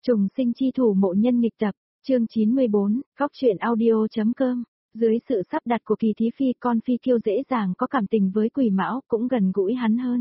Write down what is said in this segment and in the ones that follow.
Trùng sinh chi thủ mộ nhân nghịch tập, chương 94, góc truyện audio.com. Dưới sự sắp đặt của Kỳ Thí Phi, con Phi Kiêu dễ dàng có cảm tình với Quỷ Mão, cũng gần gũi hắn hơn.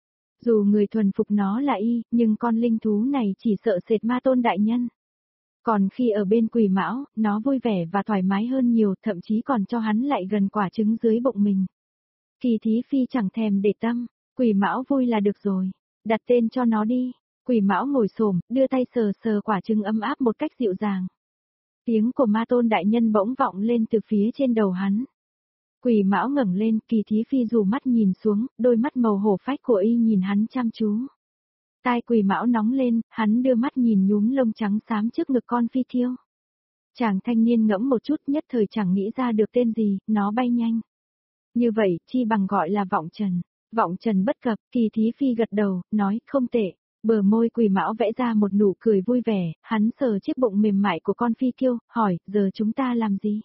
Dù người thuần phục nó là y, nhưng con linh thú này chỉ sợ sệt Ma Tôn đại nhân. Còn khi ở bên Quỷ Mão, nó vui vẻ và thoải mái hơn nhiều, thậm chí còn cho hắn lại gần quả trứng dưới bụng mình. Kỳ Thí Phi chẳng thèm để tâm, Quỷ Mão vui là được rồi, đặt tên cho nó đi. Quỷ Mão ngồi xổm, đưa tay sờ sờ quả trứng ấm áp một cách dịu dàng. Tiếng của Ma Tôn đại nhân bỗng vọng lên từ phía trên đầu hắn. Quỷ Mão ngẩng lên, Kỳ Thí Phi dù mắt nhìn xuống, đôi mắt màu hổ phách của y nhìn hắn chăm chú. Tai Quỷ Mão nóng lên, hắn đưa mắt nhìn nhúm lông trắng xám trước ngực con Phi Kiêu. Chàng thanh niên ngẫm một chút, nhất thời chẳng nghĩ ra được tên gì, nó bay nhanh. Như vậy, chi bằng gọi là Vọng Trần. Vọng Trần bất cập, Kỳ Thí Phi gật đầu, nói, không tệ. Bờ môi Quỷ Mão vẽ ra một nụ cười vui vẻ, hắn sờ chiếc bụng mềm mại của con Phi Kiêu, hỏi, giờ chúng ta làm gì?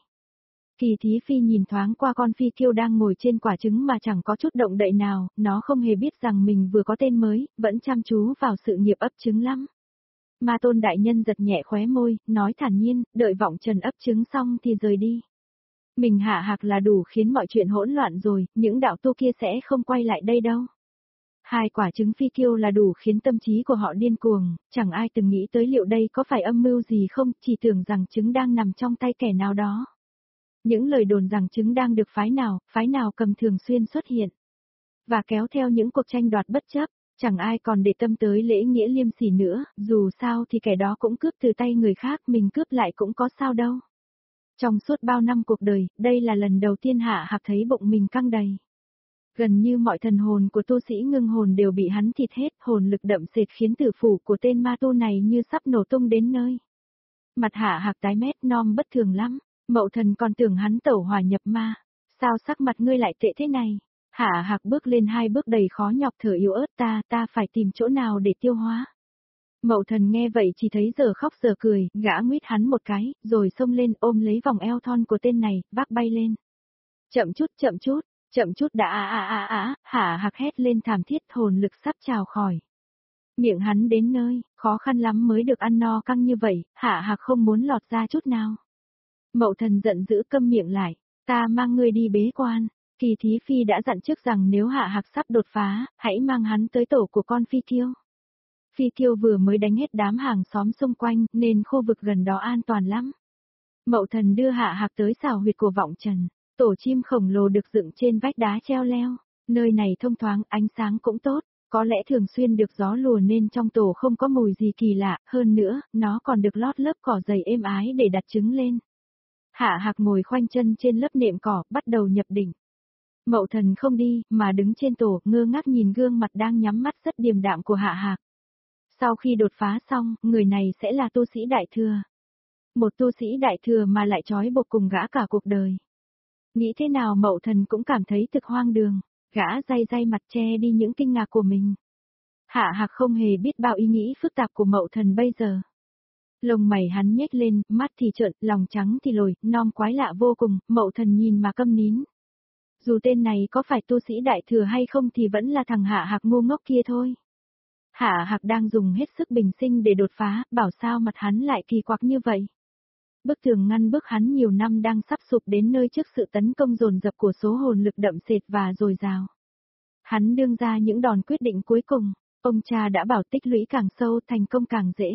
Kỳ Thí Phi nhìn thoáng qua con Phi Kiêu đang ngồi trên quả trứng mà chẳng có chút động đậy nào, nó không hề biết rằng mình vừa có tên mới, vẫn chăm chú vào sự nghiệp ấp trứng lắm. Ma Tôn đại nhân giật nhẹ khóe môi, nói thản nhiên, đợi Vọng Trần ấp trứng xong thì rời đi. Mình hạ hạc là đủ khiến mọi chuyện hỗn loạn rồi, những đạo tu kia sẽ không quay lại đây đâu. Hai quả trứng Phi Kiêu là đủ khiến tâm trí của họ điên cuồng, chẳng ai từng nghĩ tới liệu đây có phải âm mưu gì không, chỉ tưởng rằng trứng đang nằm trong tay kẻ nào đó. Những lời đồn rằng trứng đang được phái nào cầm thường xuyên xuất hiện. Và kéo theo những cuộc tranh đoạt bất chấp, chẳng ai còn để tâm tới lễ nghĩa liêm sỉ nữa, dù sao thì kẻ đó cũng cướp từ tay người khác, mình cướp lại cũng có sao đâu. Trong suốt bao năm cuộc đời, đây là lần đầu tiên Hạ Hạc thấy bụng mình căng đầy. Gần như mọi thần hồn của tu sĩ ngưng hồn đều bị hắn thịt hết, hồn lực đậm sệt khiến tử phủ của tên ma tu này như sắp nổ tung đến nơi. Mặt Hạ Hạc tái mét non bất thường lắm, Mậu Thần còn tưởng hắn tẩu hỏa nhập ma. Sao sắc mặt ngươi lại tệ thế này? Hạ Hạc bước lên hai bước đầy khó nhọc thở yếu ớt, ta phải tìm chỗ nào để tiêu hóa. Mậu Thần nghe vậy chỉ thấy giờ khóc giờ cười, gã nguyết hắn một cái, rồi xông lên ôm lấy vòng eo thon của tên này, vác bay lên. Chậm chút đã Hạ Hạc hét lên thảm thiết, hồn lực sắp trào khỏi. Miệng hắn đến nơi, khó khăn lắm mới được ăn no căng như vậy, Hạ Hạc không muốn lọt ra chút nào. Mậu Thần giận dữ câm miệng lại, ta mang ngươi đi bế quan. Kỳ Thí Phi đã dặn trước rằng nếu Hạ Hạc sắp đột phá, hãy mang hắn tới tổ của con Phi Kiêu. Phi Kiêu vừa mới đánh hết đám hàng xóm xung quanh, nên khu vực gần đó an toàn lắm. Mậu Thần đưa Hạ Hạc tới xào huyệt của Vọng Trần. Tổ chim khổng lồ được dựng trên vách đá treo leo, nơi này thông thoáng, ánh sáng cũng tốt, có lẽ thường xuyên được gió lùa nên trong tổ không có mùi gì kỳ lạ, hơn nữa, nó còn được lót lớp cỏ dày êm ái để đặt trứng lên. Hạ Hạc ngồi khoanh chân trên lớp nệm cỏ, bắt đầu nhập định. Mậu Thần không đi, mà đứng trên tổ, ngơ ngác nhìn gương mặt đang nhắm mắt rất điềm đạm của Hạ Hạc. Sau khi đột phá xong, người này sẽ là tu sĩ đại thừa. Một tu sĩ đại thừa mà lại trói buộc cùng gã cả cuộc đời. Nghĩ thế nào Mậu Thần cũng cảm thấy thực hoang đường, gã day mặt che đi những kinh ngạc của mình. Hạ Hạc không hề biết bao ý nghĩ phức tạp của Mậu Thần bây giờ. Lông mày hắn nhếch lên, mắt thì trợn, lòng trắng thì lồi, non quái lạ vô cùng, Mậu Thần nhìn mà câm nín. Dù tên này có phải tu sĩ đại thừa hay không thì vẫn là thằng Hạ Hạc ngu ngốc kia thôi. Hạ Hạc đang dùng hết sức bình sinh để đột phá, bảo sao mặt hắn lại kỳ quặc như vậy. Bức tường ngăn bước hắn nhiều năm đang sắp sụp đến nơi trước sự tấn công dồn dập của số hồn lực đậm sệt và dồi dào. Hắn đương ra những đòn quyết định cuối cùng, ông cha đã bảo tích lũy càng sâu thành công càng dễ.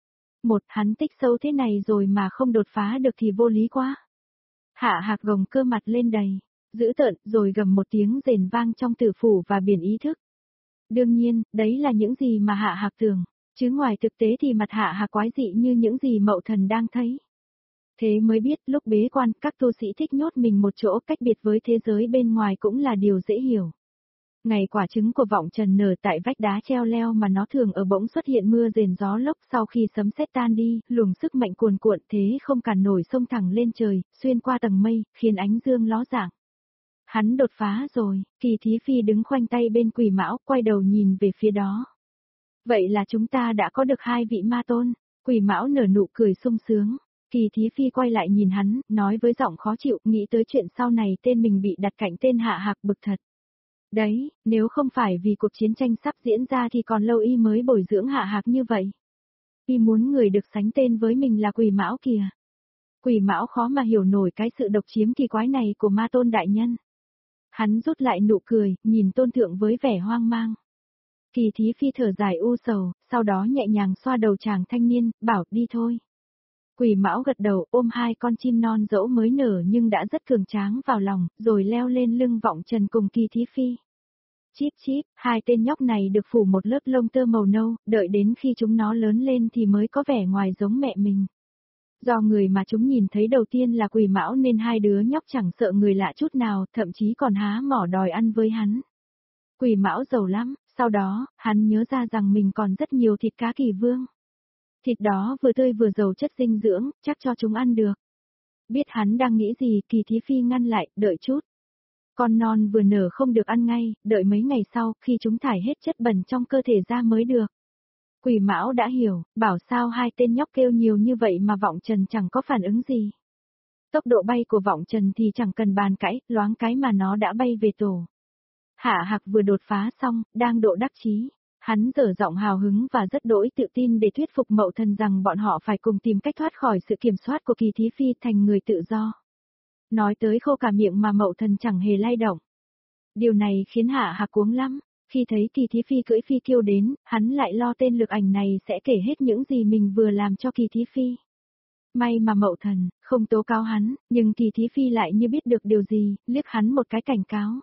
Hắn tích sâu thế này rồi mà không đột phá được thì vô lý quá. Hạ Hạc gồng cơ mặt lên đầy, dữ tợn rồi gầm một tiếng rền vang trong tử phủ và biển ý thức. Đương nhiên, đấy là những gì mà Hạ Hạc tưởng, chứ ngoài thực tế thì mặt Hạ Hạc quái dị như những gì Mậu Thần đang thấy. Thế mới biết lúc bế quan các tu sĩ thích nhốt mình một chỗ cách biệt với thế giới bên ngoài cũng là điều dễ hiểu. Ngày quả trứng của Vọng Trần nở tại vách đá treo leo mà nó thường ở bỗng xuất hiện mưa rền gió lốc sau khi sấm sét tan đi, luồng sức mạnh cuồn cuộn thế không cản nổi xông thẳng lên trời, xuyên qua tầng mây, khiến ánh dương ló dạng. Hắn đột phá rồi, Kỳ Thí Phi đứng khoanh tay bên Quỷ Mão, quay đầu nhìn về phía đó. Vậy là chúng ta đã có được hai vị ma tôn, Quỷ Mão nở nụ cười sung sướng. Kỳ Thí Phi quay lại nhìn hắn, nói với giọng khó chịu, nghĩ tới chuyện sau này tên mình bị đặt cạnh tên Hạ Hạc bực thật. Đấy, nếu không phải vì cuộc chiến tranh sắp diễn ra thì còn lâu y mới bồi dưỡng Hạ Hạc như vậy. Y muốn người được sánh tên với mình là Quỷ Mão kìa. Quỷ Mão khó mà hiểu nổi cái sự độc chiếm kỳ quái này của ma tôn đại nhân. Hắn rút lại nụ cười, nhìn tôn thượng với vẻ hoang mang. Kỳ Thí Phi thở dài u sầu, sau đó nhẹ nhàng xoa đầu chàng thanh niên, bảo đi thôi. Quỷ Mão gật đầu ôm hai con chim non dẫu mới nở nhưng đã rất cường tráng vào lòng, rồi leo lên lưng Vọng Trần cùng Kỳ Thí Phi. Chíp chíp, hai tên nhóc này được phủ một lớp lông tơ màu nâu, đợi đến khi chúng nó lớn lên thì mới có vẻ ngoài giống mẹ mình. Do người mà chúng nhìn thấy đầu tiên là Quỷ Mão nên hai đứa nhóc chẳng sợ người lạ chút nào, thậm chí còn há mỏ đòi ăn với hắn. Quỷ Mão giàu lắm, sau đó, hắn nhớ ra rằng mình còn rất nhiều thịt cá kỳ vương. Thịt đó vừa tươi vừa giàu chất dinh dưỡng, chắc cho chúng ăn được. Biết hắn đang nghĩ gì, Kỳ Thí Phi ngăn lại, đợi chút. Con non vừa nở không được ăn ngay, đợi mấy ngày sau, khi chúng thải hết chất bẩn trong cơ thể ra mới được. Quỷ Mão đã hiểu, bảo sao hai tên nhóc kêu nhiều như vậy mà Vọng Trần chẳng có phản ứng gì. Tốc độ bay của Vọng Trần thì chẳng cần bàn cãi, loáng cái mà nó đã bay về tổ. Hạ Hạc vừa đột phá xong, đang độ đắc chí. Hắn dở giọng hào hứng và rất đỗi tự tin để thuyết phục Mậu Thần rằng bọn họ phải cùng tìm cách thoát khỏi sự kiểm soát của Kỳ Thí Phi thành người tự do. Nói tới khô cả miệng mà Mậu Thần chẳng hề lay động. Điều này khiến Hạ Hạc cuống lắm. Khi thấy Kỳ Thí Phi cưỡi phi kiêu đến, hắn lại lo tên Lực Ảnh này sẽ kể hết những gì mình vừa làm cho Kỳ Thí Phi. May mà Mậu Thần không tố cáo hắn, nhưng Kỳ Thí Phi lại như biết được điều gì, liếc hắn một cái cảnh cáo.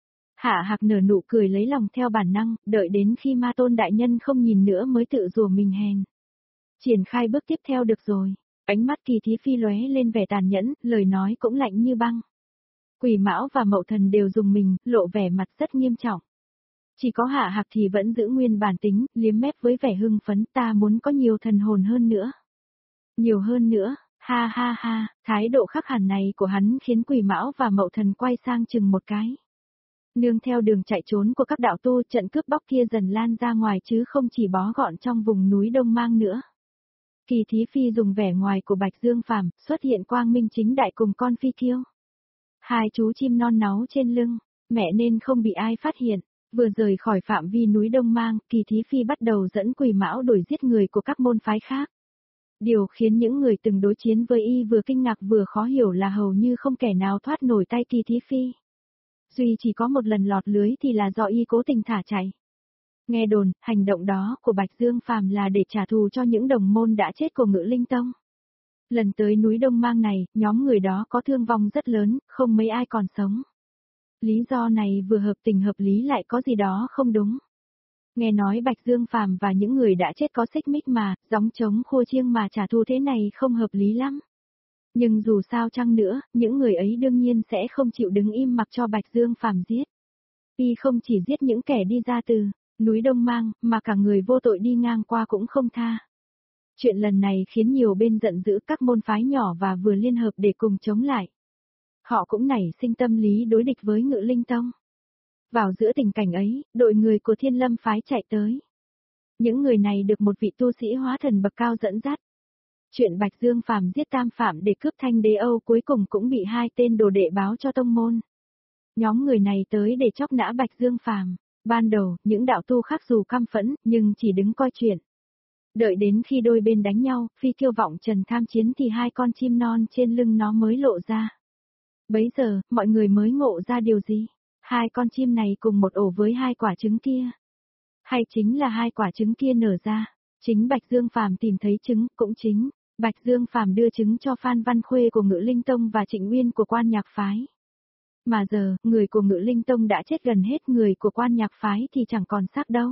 Hạ Hạc nở nụ cười lấy lòng theo bản năng, đợi đến khi ma tôn đại nhân không nhìn nữa mới tự rủa mình hèn. Triển khai bước tiếp theo được rồi. Ánh mắt Kỳ Thí Phi lóe lên vẻ tàn nhẫn, lời nói cũng lạnh như băng. Quỷ Mão và Mậu Thần đều dùng mình, lộ vẻ mặt rất nghiêm trọng. Chỉ có Hạ Hạc thì vẫn giữ nguyên bản tính, liếm mép với vẻ hưng phấn, ta muốn có nhiều thần hồn hơn nữa. Nhiều hơn nữa, ha ha ha, thái độ khắc hẳn này của hắn khiến Quỷ Mão và Mậu Thần quay sang chừng một cái. Nương theo đường chạy trốn của các đạo tu, trận cướp bóc kia dần lan ra ngoài chứ không chỉ bó gọn trong vùng núi Đông Mang nữa. Kỳ Thí Phi dùng vẻ ngoài của Bạch Dương Phàm, xuất hiện quang minh chính đại cùng con phi kiêu. Hai chú chim non náu trên lưng, mẹ nên không bị ai phát hiện. Vừa rời khỏi phạm vi núi Đông Mang, Kỳ Thí Phi bắt đầu dẫn Quỷ Mão đuổi giết người của các môn phái khác. Điều khiến những người từng đối chiến với y vừa kinh ngạc vừa khó hiểu là hầu như không kẻ nào thoát nổi tay Kỳ Thí Phi. Duy chỉ có một lần lọt lưới thì là do y cố tình thả chạy. Nghe đồn, hành động đó của Bạch Dương Phàm là để trả thù cho những đồng môn đã chết của Ngự Linh Tông. Lần tới núi Đông Mang này, nhóm người đó có thương vong rất lớn, không mấy ai còn sống. Lý do này vừa hợp tình hợp lý lại có gì đó không đúng. Nghe nói Bạch Dương Phàm và những người đã chết có xích mích mà, gióng trống khua chiêng mà trả thù thế này không hợp lý lắm. Nhưng dù sao chăng nữa, những người ấy đương nhiên sẽ không chịu đứng im mặc cho Bạch Dương Phàm giết. Y không chỉ giết những kẻ đi ra từ núi Đông Mang, mà cả người vô tội đi ngang qua cũng không tha. Chuyện lần này khiến nhiều bên giận dữ, các môn phái nhỏ và vừa liên hợp để cùng chống lại. Họ cũng nảy sinh tâm lý đối địch với Ngự Linh Tông. Vào giữa tình cảnh ấy, đội người của Thiên Lâm phái chạy tới. Những người này được một vị tu sĩ hóa thần bậc cao dẫn dắt. Chuyện Bạch Dương Phàm giết Tam Phạm để cướp Thanh Đế Âu cuối cùng cũng bị hai tên đồ đệ báo cho tông môn. Nhóm người này tới để chóc nã Bạch Dương Phàm. Ban đầu, những đạo tu khác dù căm phẫn, nhưng chỉ đứng coi chuyện. Đợi đến khi đôi bên đánh nhau, phi kiêu Vọng Trần tham chiến thì hai con chim non trên lưng nó mới lộ ra. Bấy giờ, mọi người mới ngộ ra điều gì? Hai con chim này cùng một ổ với hai quả trứng kia. Hay chính là hai quả trứng kia nở ra. Chính Bạch Dương Phàm tìm thấy trứng, cũng chính Bạch Dương Phàm đưa trứng cho Phan Văn Khuê của Ngự Linh Tông và Trịnh Nguyên của Quan Nhạc phái. Mà giờ, người của Ngự Linh Tông đã chết gần hết, người của Quan Nhạc phái thì chẳng còn xác đâu.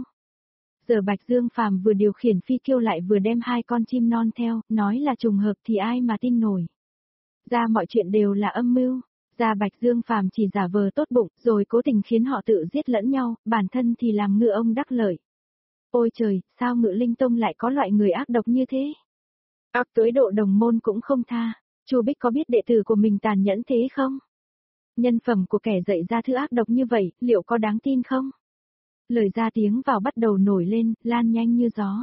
Giờ Bạch Dương Phàm vừa điều khiển phi kiêu lại vừa đem hai con chim non theo, nói là trùng hợp thì ai mà tin nổi. Ra mọi chuyện đều là âm mưu. Ra Bạch Dương Phàm chỉ giả vờ tốt bụng, rồi cố tình khiến họ tự giết lẫn nhau, bản thân thì làm ngựa ông đắc lợi. Ôi trời, sao Ngự Linh Tông lại có loại người ác độc như thế? Ác tới độ đồng môn cũng không tha. Chu Bích có biết đệ tử của mình tàn nhẫn thế không? Nhân phẩm của kẻ dạy ra thứ ác độc như vậy, liệu có đáng tin không? Lời ra tiếng vào bắt đầu nổi lên, lan nhanh như gió.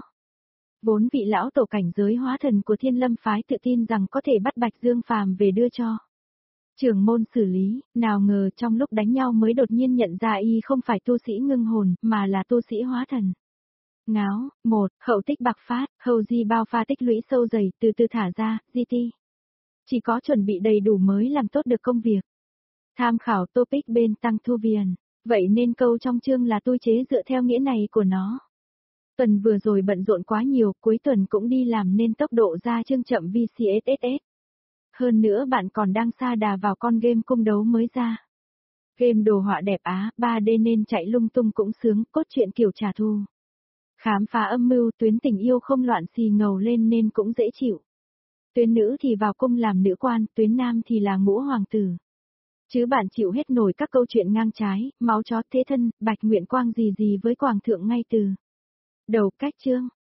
Vốn vị lão tổ cảnh giới hóa thần của Thiên Lâm phái tự tin rằng có thể bắt Bạch Dương Phàm về đưa cho trưởng môn xử lý, nào ngờ trong lúc đánh nhau mới đột nhiên nhận ra y không phải tu sĩ ngưng hồn, mà là tu sĩ hóa thần. Ngáo, 1, hậu tích bạc phát, hậu di bao pha tích lũy sâu dày, từ từ thả ra, GT. Chỉ có chuẩn bị đầy đủ mới làm tốt được công việc. Tham khảo topic bên Tăng Thu Viền. Vậy nên câu trong chương là tôi chế dựa theo nghĩa này của nó. Tuần vừa rồi bận rộn quá nhiều, cuối tuần cũng đi làm nên tốc độ ra chương chậm VCSSS. Hơn nữa bạn còn đang sa đà vào con game cung đấu mới ra. Game đồ họa đẹp Á, 3D nên chạy lung tung cũng sướng, cốt truyện kiểu trả thù. Khám phá âm mưu tuyến tình yêu không loạn xì ngầu lên nên cũng dễ chịu. Tuyến nữ thì vào cung làm nữ quan, tuyến nam thì là ngũ hoàng tử. Chứ bạn chịu hết nổi các câu chuyện ngang trái, máu chó thế thân, bạch nguyện quang gì gì với quảng thượng ngay từ đầu cách chương.